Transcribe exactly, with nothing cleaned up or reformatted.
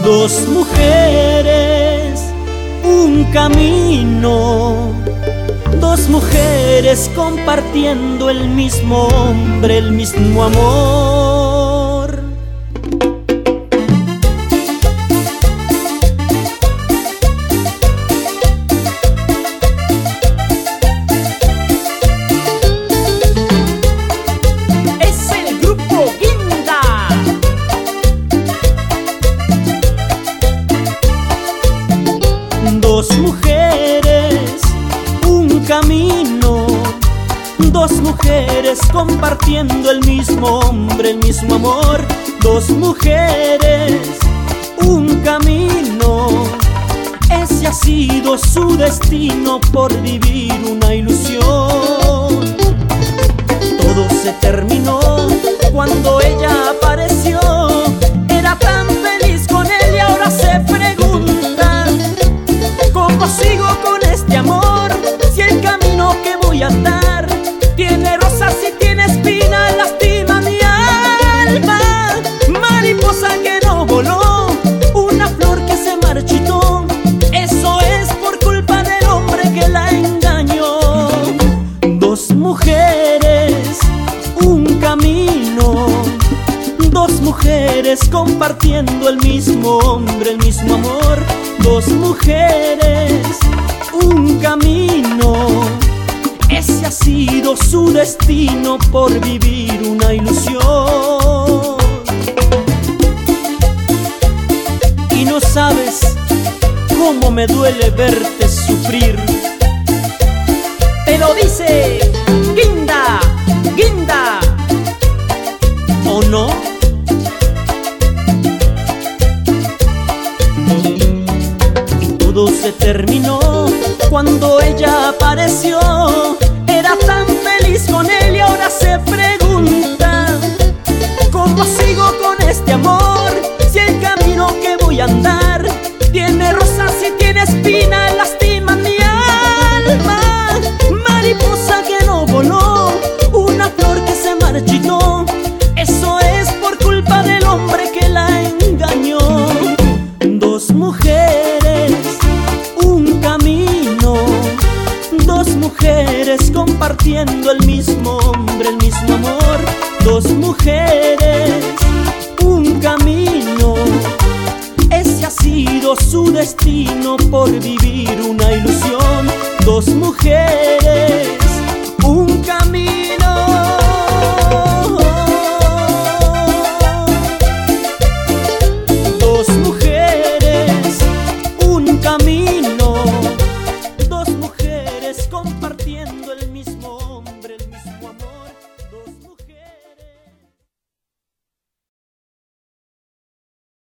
Dos mujeres, un camino. Dos mujeres compartiendo el mismo hombre, el mismo amor. Es el grupo Guinda. Dos mujeres, un camino. Dos mujeres compartiendo el mismo hombre, el mismo amor. Dos mujeres, un camino. Ese ha sido su destino por vivir una ilusión. Todo se terminó cuando ella apareció. Era tan feliz con él y ahora se pregunta: ¿cómo sigo con este amor? Si el camino que voy a andar tiene rosas y tiene espinas, lastima mi alma. Mariposa que no voló, una flor que se marchitó. Eso es por culpa del hombre que la engañó. Dos mujeres, un camino. Dos mujeres compartiendo el mismo hombre, el mismo amor. Dos mujeres, un camino. Ese ha sido su destino por vivir una ilusión. Y no sabes cómo me duele verte sufrir. Te lo dice Guinda, Guinda. ¿O no? Todo se terminó cuando ella apareció. Era tan feliz con él y ahora se pregunta: ¿cómo sigo con este amor? Si el camino que voy a andar tiene rosas y tiene espinas, lastima mi alma. Mariposa que no voló, una flor que se marchitó. Eso es por culpa del hombre que la engañó. Dos mujeres, un camino. Dos mujeres compartiendo el mismo hombre, el mismo amor. Dos mujeres, un camino. Ese ha sido su destino por vivir una ilusión. Dos mujeres,